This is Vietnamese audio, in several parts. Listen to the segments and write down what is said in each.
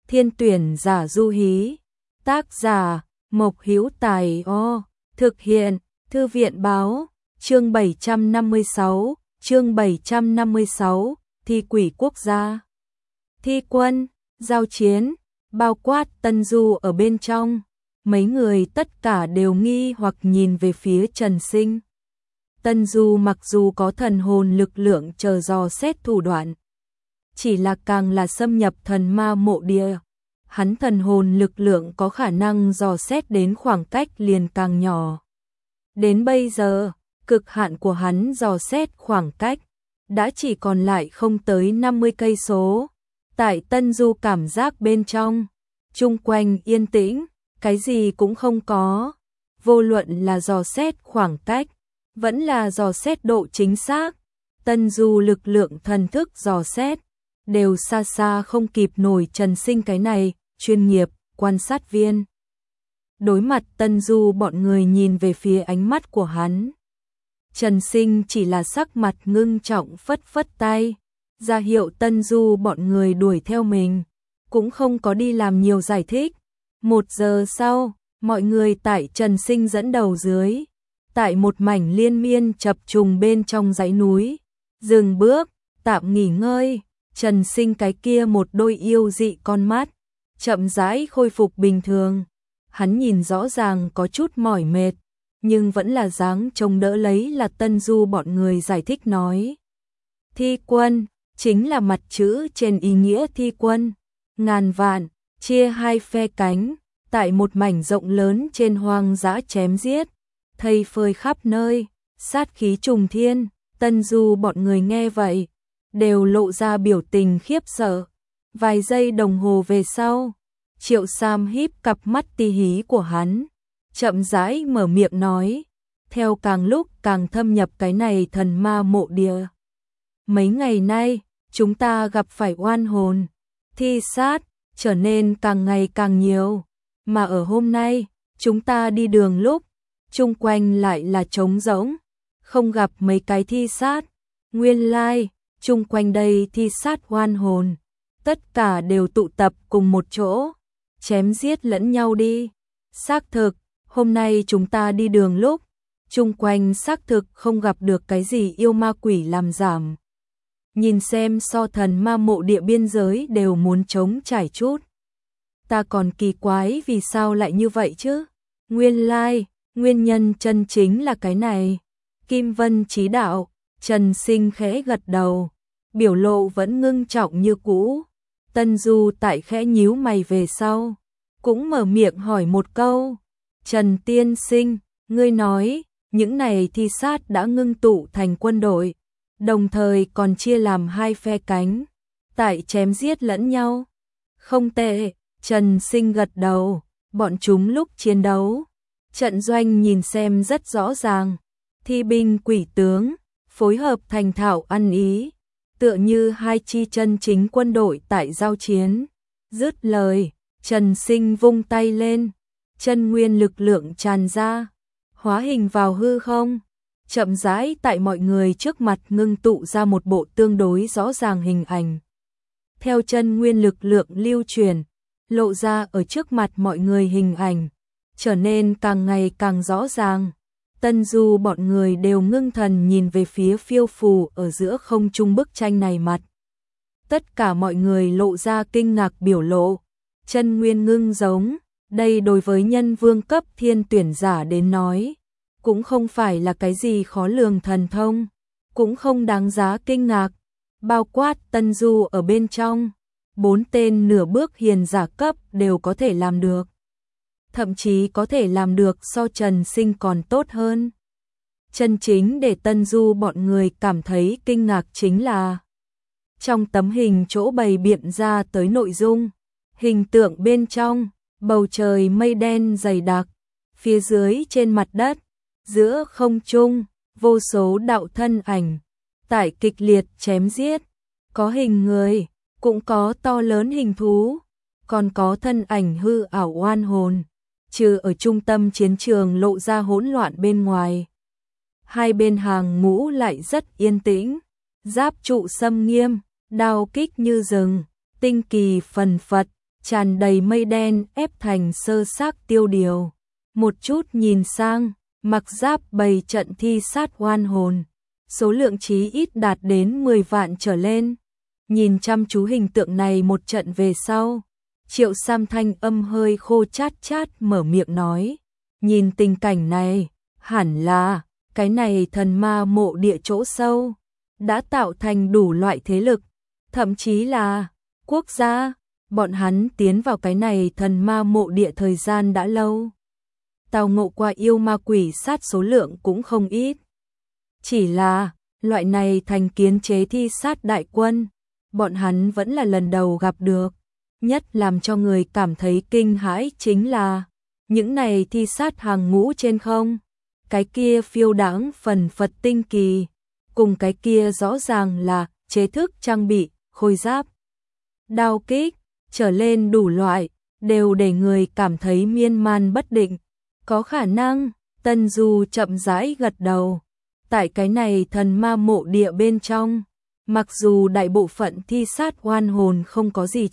Thiên tuyển giả du hí. Tác giả Mộc Hữu Tài. Thực hiện Thư viện báo. Chương 756, Thi quỷ quốc gia. Thi quân, giao chiến, bao quát Tân Du ở bên trong. Mấy người tất cả đều nghi hoặc nhìn về phía Trần Sinh. Tân Du mặc dù có thần hồn lực lượng chờ dò xét thủ đoạn, chỉ là càng là xâm nhập thần ma mộ địa, hắn thần hồn lực lượng có khả năng dò xét đến khoảng cách liền càng nhỏ. Đến bây giờ, cực hạn của hắn dò xét khoảng cách đã chỉ còn lại không tới 50 cây số. Tại Tân Du cảm giác bên trong, chung quanh yên tĩnh, cái gì cũng không có. Vô luận là dò xét khoảng cách, vẫn là dò xét độ chính xác, Tân Du lực lượng thần thức dò xét đều xa xa không kịp nổi Trần Sinh cái này chuyên nghiệp quan sát viên. Đối mặt Tân Du, bọn người nhìn về phía ánh mắt của hắn. Trần Sinh chỉ là sắc mặt ngưng trọng phất phất tay, ra hiệu Tân Du bọn người đuổi theo mình, cũng không có đi làm nhiều giải thích. 1 giờ sau, mọi người tại Trần Sinh dẫn đầu dưới, tại một mảnh liên miên chập trùng bên trong dãy núi, dừng bước, tạm nghỉ ngơi. Trần Sinh cái kia một đôi yêu dị con mắt, chậm rãi khôi phục bình thường. Hắn nhìn rõ ràng có chút mỏi mệt, nhưng vẫn là dáng trông đỡ lấy là Tân Du bọn người giải thích nói. Thi quân, chính là mặt chữ trên ý nghĩa thi quân, ngàn vạn, chia hai phe cánh, tại một mảnh rộng lớn trên hoang dã chém giết, thây phơi khắp nơi, sát khí trùng thiên. Tân Du bọn người nghe vậy, đều lộ ra biểu tình khiếp sợ. Vài giây đồng hồ về sau, Triệu Sam híp cặp mắt ti hí của hắn, chậm rãi mở miệng nói, theo càng lúc càng thâm nhập cái này thần ma mộ địa. Mấy ngày nay, chúng ta gặp phải oan hồn, thi sát, trở nên càng ngày càng nhiều. Mà ở hôm nay, chúng ta đi đường lúc, chung quanh lại là trống rỗng, không gặp mấy cái thi sát. Nguyên lai, chung quanh đây thi sát oan hồn, tất cả đều tụ tập cùng một chỗ, chém giết lẫn nhau đi. Xác thực, hôm nay chúng ta đi đường lúc, chung quanh xác thực không gặp được cái gì yêu ma quỷ làm giảm. Nhìn xem so thần ma mộ địa biên giới đều muốn trống trải chút. Ta còn kỳ quái vì sao lại như vậy chứ? Nguyên lai, nguyên nhân chân chính là cái này. Kim Vân chí đạo, Trần Sinh khẽ gật đầu, biểu lộ vẫn ngưng trọng như cũ. Tân Du tại khẽ nhíu mày về sau, cũng mở miệng hỏi một câu. Trần tiên sinh, ngươi nói, những này thi sát đã ngưng tụ thành quân đội, đồng thời còn chia làm hai phe cánh, tại chém giết lẫn nhau. Không tệ, Trần Sinh gật đầu, bọn chúng lúc chiến đấu, trận doanh nhìn xem rất rõ ràng, thi binh quỷ tướng, phối hợp thành thạo ăn ý, tựa như hai chi chân chính quân đội tại giao chiến. Dứt lời, Trần Sinh vung tay lên, chân nguyên lực lượng tràn ra, hóa hình vào hư không, chậm rãi tại mọi người trước mặt ngưng tụ ra một bộ tương đối rõ ràng hình ảnh. Theo chân nguyên lực lượng lưu truyền, lộ ra ở trước mặt mọi người hình ảnh, trở nên càng ngày càng rõ ràng. Tân Du bọn người đều ngưng thần nhìn về phía phiêu phù ở giữa không trung bức tranh này mặt. Tất cả mọi người lộ ra kinh ngạc biểu lộ, chân nguyên ngưng giống, đây đối với nhân vương cấp thiên tuyển giả đến nói, cũng không phải là cái gì khó lường thần thông, cũng không đáng giá kinh ngạc, bao quát Tân Du ở bên trong, 4 tên nửa bước hiền giả cấp đều có thể làm được. Thậm chí có thể làm được so Trần Sinh còn tốt hơn. Chân chính để Tân Du bọn người cảm thấy kinh ngạc chính là trong tấm hình chỗ bày biện ra tới nội dung, hình tượng bên trong, bầu trời mây đen dày đặc, phía dưới trên mặt đất, giữa không trung, vô số đạo thân ảnh, tại kịch liệt chém giết, có hình người, cũng có to lớn hình thú, còn có thân ảnh hư ảo oan hồn. Trừ ở trung tâm chiến trường lộ ra hỗn loạn bên ngoài, hai bên hàng ngũ lại rất yên tĩnh, giáp trụ xâm nghiêm, đao kích như rừng, tinh kỳ phần phật, tràn đầy mây đen ép thành sơ xác tiêu điều. Một chút nhìn sang, mặc giáp bày trận thi sát oan hồn, số lượng chí ít đạt đến 10 vạn trở lên. Nhìn chăm chú hình tượng này một trận về sau, Triệu Sam thanh âm hơi khô chát chát mở miệng nói, nhìn tình cảnh này, hẳn là cái này thần ma mộ địa chỗ sâu đã tạo thành đủ loại thế lực, thậm chí là quốc gia. Bọn hắn tiến vào cái này thần ma mộ địa thời gian đã lâu, tao ngộ qua yêu ma quỷ sát số lượng cũng không ít. Chỉ là loại này thành kiến chế thi sát đại quân, bọn hắn vẫn là lần đầu gặp được. Nhất làm cho người cảm thấy kinh hãi chính là những này thi sát hàng ngũ trên không, cái kia phiêu đãng phần phật tinh kỳ, cùng cái kia rõ ràng là chế thức trang bị, khôi giáp, đao kích, trở lên đủ loại, đều để người cảm thấy miên man bất định. Có khả năng, Tân Du chậm rãi gật đầu. Tại cái này thần ma mộ địa bên trong, mặc dù đại bộ phận thi sát oan hồn không có gì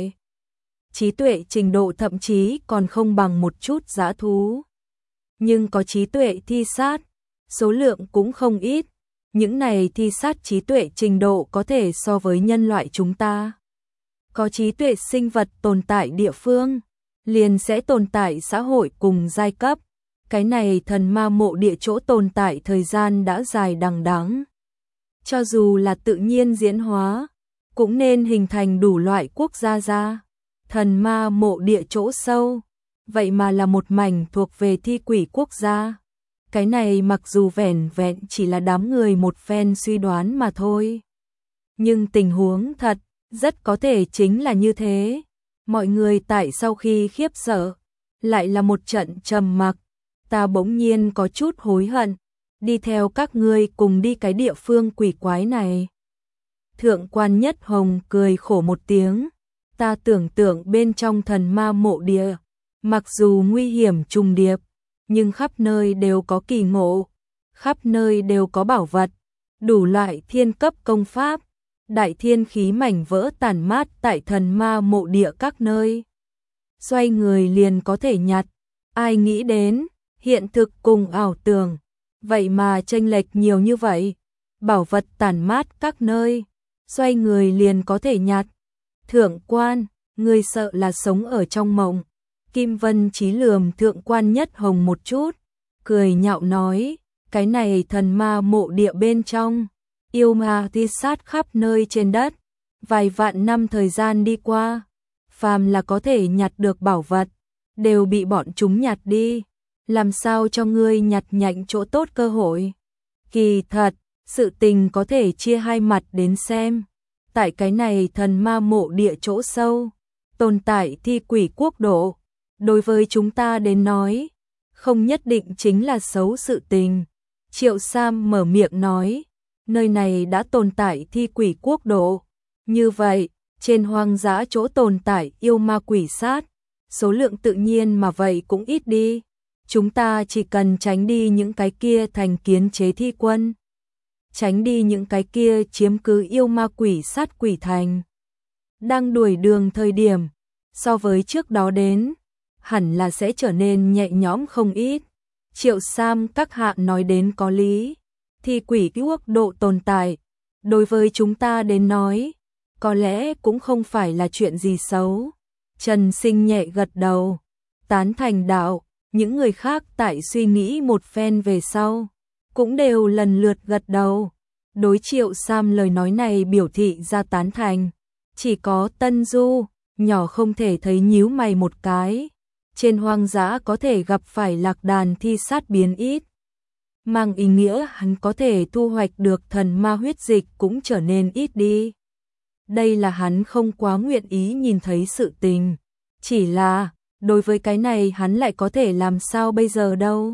trí tuệ trình độ thậm chí còn không bằng một chút dã thú, nhưng có trí tuệ thi sát, số lượng cũng không ít. Những này thi sát trí tuệ trình độ có thể so với nhân loại chúng ta. Có trí tuệ sinh vật tồn tại địa phương, liền sẽ tồn tại xã hội cùng giai cấp. Cái này thần ma mộ địa chỗ tồn tại thời gian đã dài đằng đẵng. Cho dù là tự nhiên diễn hóa, cũng nên hình thành đủ loại quốc gia ra. Thần ma mộ địa chỗ sâu, vậy mà là một mảnh thuộc về thi quỷ quốc gia. Cái này mặc dù vẻn vẹn chỉ là đám người một phen suy đoán mà thôi, nhưng tình huống thật rất có thể chính là như thế. Mọi người tại sau khi khiếp sợ, lại là một trận trầm mặc. Ta bỗng nhiên có chút hối hận, đi theo các ngươi cùng đi cái địa phương quỷ quái này. Thượng quan Nhất Hồng cười khổ một tiếng, ta tưởng tượng bên trong thần ma mộ địa, mặc dù nguy hiểm trùng điệp, nhưng khắp nơi đều có kỳ ngộ, khắp nơi đều có bảo vật, đủ loại thiên cấp công pháp, đại thiên khí mảnh vỡ tản mát tại thần ma mộ địa các nơi. Xoay người liền có thể nhặt, ai nghĩ đến, hiện thực cùng ảo tưởng, vậy mà chênh lệch nhiều như vậy. Bảo vật tản mát các nơi, xoay người liền có thể nhặt. Thượng quan, người sợ là sống ở trong mộng. Kim Vân Chí lườm Thượng quan Nhất Hồng một chút, cười nhạo nói, cái này thần ma mộ địa bên trong, yêu ma thi sát khắp nơi trên đất, vài vạn năm thời gian đi qua, phàm là có thể nhặt được bảo vật, đều bị bọn chúng nhặt đi, làm sao cho ngươi nhặt nhạnh chỗ tốt cơ hội. Kỳ thật, sự tình có thể chia hai mặt đến xem. Tại cái này thần ma mộ địa chỗ sâu, tồn tại thi quỷ quốc độ, đối với chúng ta đến nói, không nhất định chính là xấu sự tình. Triệu Sam mở miệng nói, nơi này đã tồn tại thi quỷ quốc độ, như vậy, trên hoang dã chỗ tồn tại yêu ma quỷ sát, số lượng tự nhiên mà vậy cũng ít đi. Chúng ta chỉ cần tránh đi những cái kia thành kiến chế thi quân, tránh đi những cái kia chiếm cứ yêu ma quỷ sát quỷ thành. Đang đuổi đường thời điểm, so với trước đó đến, hẳn là sẽ trở nên nhẹ nhõm không ít. Triệu Sam các hạ nói đến có lý, thi quỷ quốc độ tồn tại, đối với chúng ta đến nói, có lẽ cũng không phải là chuyện gì xấu. Trần Sinh nhẹ gật đầu, tán thành đạo, những người khác tại suy nghĩ một phen về sau, cũng đều lần lượt gật đầu. Đối Triệu Sam lời nói này biểu thị ra tán thành, chỉ có Tân Du, nhỏ không thể thấy nhíu mày một cái. Trên hoang dã có thể gặp phải lạc đàn thi sát biến ít, mang ý nghĩa hắn có thể thu hoạch được thần ma huyết dịch cũng trở nên ít đi. Đây là hắn không quá nguyện ý nhìn thấy sự tình, chỉ là đối với cái này hắn lại có thể làm sao bây giờ đâu.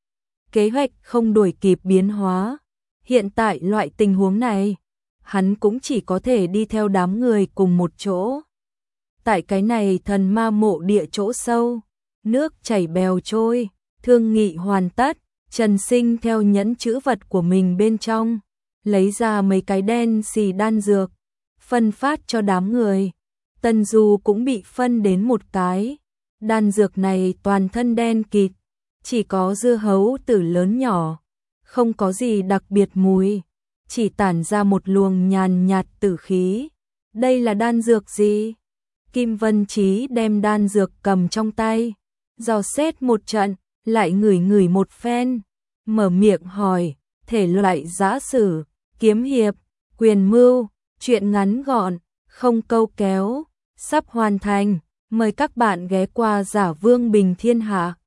Kế hoạch không đuổi kịp biến hóa, hiện tại loại tình huống này, hắn cũng chỉ có thể đi theo đám người cùng một chỗ. Tại cái này thần ma mộ địa chỗ sâu, nước chảy bèo trôi, thương nghị hoàn tất, Trần Sinh theo nhẫn chữ vật của mình bên trong, lấy ra mấy cái đen xì đan dược, phân phát cho đám người. Tần Du cũng bị phân đến một cái. Đan dược này toàn thân đen kịt, chỉ có dưa hấu tử lớn nhỏ, không có gì đặc biệt mùi, chỉ tản ra một luồng nhàn nhạt tử khí. Đây là đan dược gì? Kim Vân Chí đem đan dược cầm trong tay, dò xét một trận, lại ngửi ngửi một phen, mở miệng hỏi, thể loại giã sử, kiếm hiệp, quyền mưu, truyện ngắn gọn, không câu kéo, sắp hoàn thành, mời các bạn ghé qua Giả Vương Bình Thiên Hạ.